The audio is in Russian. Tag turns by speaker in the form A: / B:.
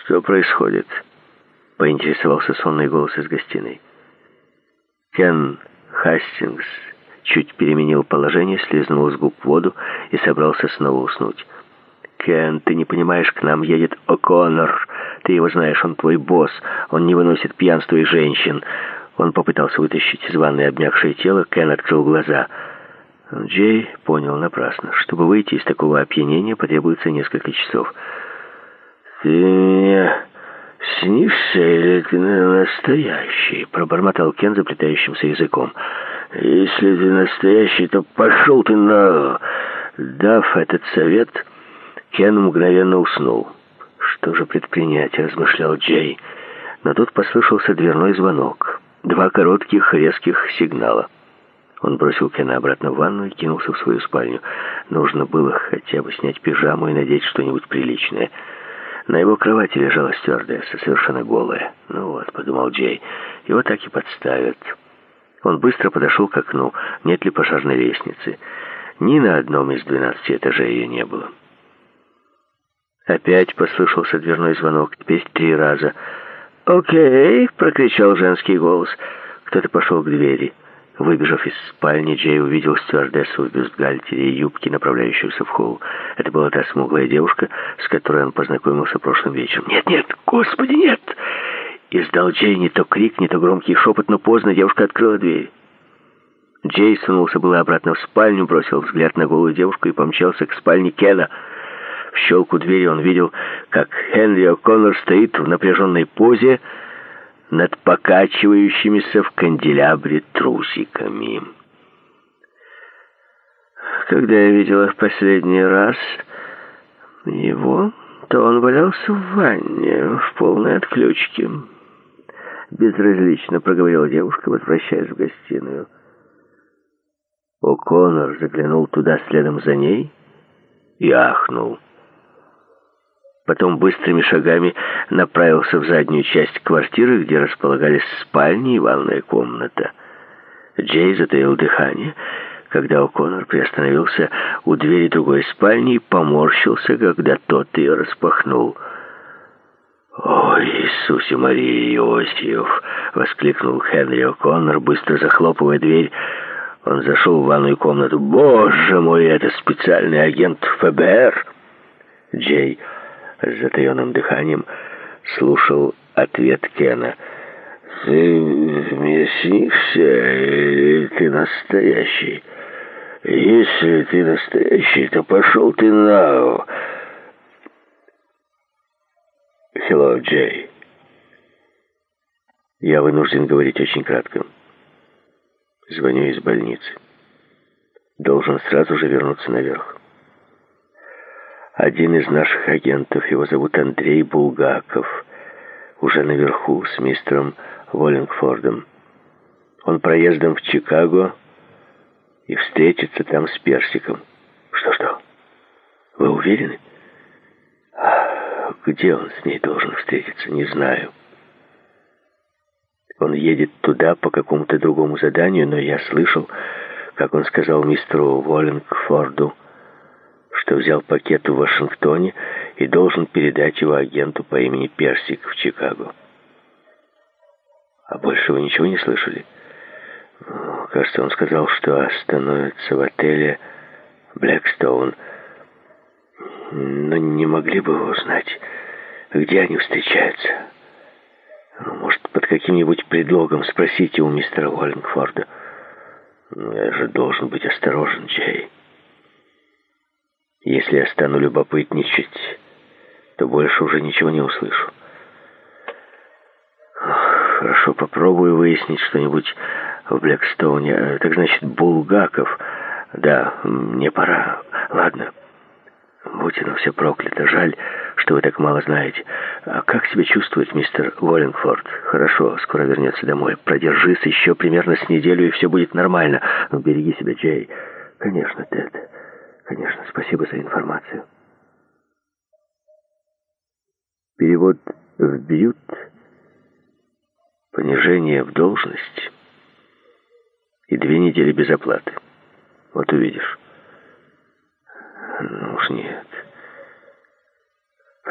A: «Что происходит?» — поинтересовался сонный голос из гостиной. Кен Хастингс чуть переменил положение, слезнул с губ воду и собрался снова уснуть. «Кен, ты не понимаешь, к нам едет О'Коннор. Ты его знаешь, он твой босс. Он не выносит пьянства и женщин». Он попытался вытащить из ванной обмякшее тело. Кен открыл глаза. Джей понял напрасно. Чтобы выйти из такого опьянения, потребуется несколько часов. «Ты мне снишься или ты настоящий?» — пробормотал Кен заплетающимся языком. «Если ты настоящий, то пошел ты на...» Дав этот совет, Кен мгновенно уснул. «Что же предпринять?» — размышлял Джей. Но тут послышался дверной звонок. 2 коротких, резких сигнала. Он бросил Кена обратно в ванну и кинулся в свою спальню. Нужно было хотя бы снять пижаму и надеть что-нибудь приличное. На его кровати лежала стюардесса, совершенно голая. «Ну вот», — подумал Джей, — «его так и подставят». Он быстро подошел к окну. Нет ли пожарной лестницы? Ни на одном из 12 этажей ее не было. Опять послышался дверной звонок, теперь 3 раза. «Окей!» — прокричал женский голос. Кто-то пошел к двери. Выбежав из спальни, Джей увидел стюардессу в бюстгальтере и юбке, направляющуюся в холл. Это была та смуглая девушка, с которой он познакомился прошлым вечером. «Нет, нет! Господи, нет!» Издал Джей не то крик, не то громкий шепот, но поздно девушка открыла дверь. Джей сунулся было обратно в спальню, бросил взгляд на голую девушку и помчался к спальне Кена. В щелку двери он видел, как Хенри О'Коннор стоит в напряженной позе над покачивающимися в канделябре трусиками. Когда я видела в последний раз его, то он валялся в ванне в полной отключке. Безразлично проговорила девушка, возвращаясь в гостиную. О'Коннор заглянул туда следом за ней и ахнул. Потом быстрыми шагами направился в заднюю часть квартиры, где располагались спальни и ванная комната. Джей затаил дыхание, когда О'Коннор приостановился у двери другой спальни и поморщился, когда тот ее распахнул. «О, Иисусе Мария Иосиф!» — воскликнул Хенри О'Коннор, быстро захлопывая дверь. Он зашел в ванную комнату. «Боже мой, это специальный агент ФБР!» Джей с затаенным дыханием слушал ответ Кена. «Ты мне снишься, или ты настоящий? Если ты настоящий, то пошел ты на...» «Хелло, Джей. Я вынужден говорить очень кратко. Звоню из больницы. Должен сразу же вернуться наверх. Один из наших агентов, его зовут Андрей Булгаков, уже наверху с мистером Уоллингфордом. Он проездом в Чикаго и встретится там с Персиком». «Что? Вы уверены?» «Где он с ней должен встретиться, не знаю. Он едет туда по какому-то другому заданию, но я слышал, как он сказал мистеру Уоллингфорду, что взял пакет в Вашингтоне и должен передать его агенту по имени Персик в Чикаго». «А больше вы ничего не слышали?» «Кажется, он сказал, что остановится в отеле Блэкстоун. Но не могли бы вы узнать, где они встречаются? Может, под каким-нибудь предлогом спросите у мистера Уоллингфорда?» «Я же должен быть осторожен, Джей. Если я стану любопытничать, то больше уже ничего не услышу. Хорошо, попробую выяснить что-нибудь в Блэкстоуне. Так значит, Булгаков. Да, мне пора. Ладно. Будь оно все проклято. Жаль, что вы так мало знаете. А как себя чувствует мистер Уоллингфорд? Хорошо, скоро вернется домой. Продержись еще примерно с неделю, и все будет нормально. Но береги себя, Джей. Конечно, Тед. Конечно, спасибо за информацию. Перевод в Бьют. Понижение в должность и 2 недели без оплаты. Вот увидишь. Ну уж нет.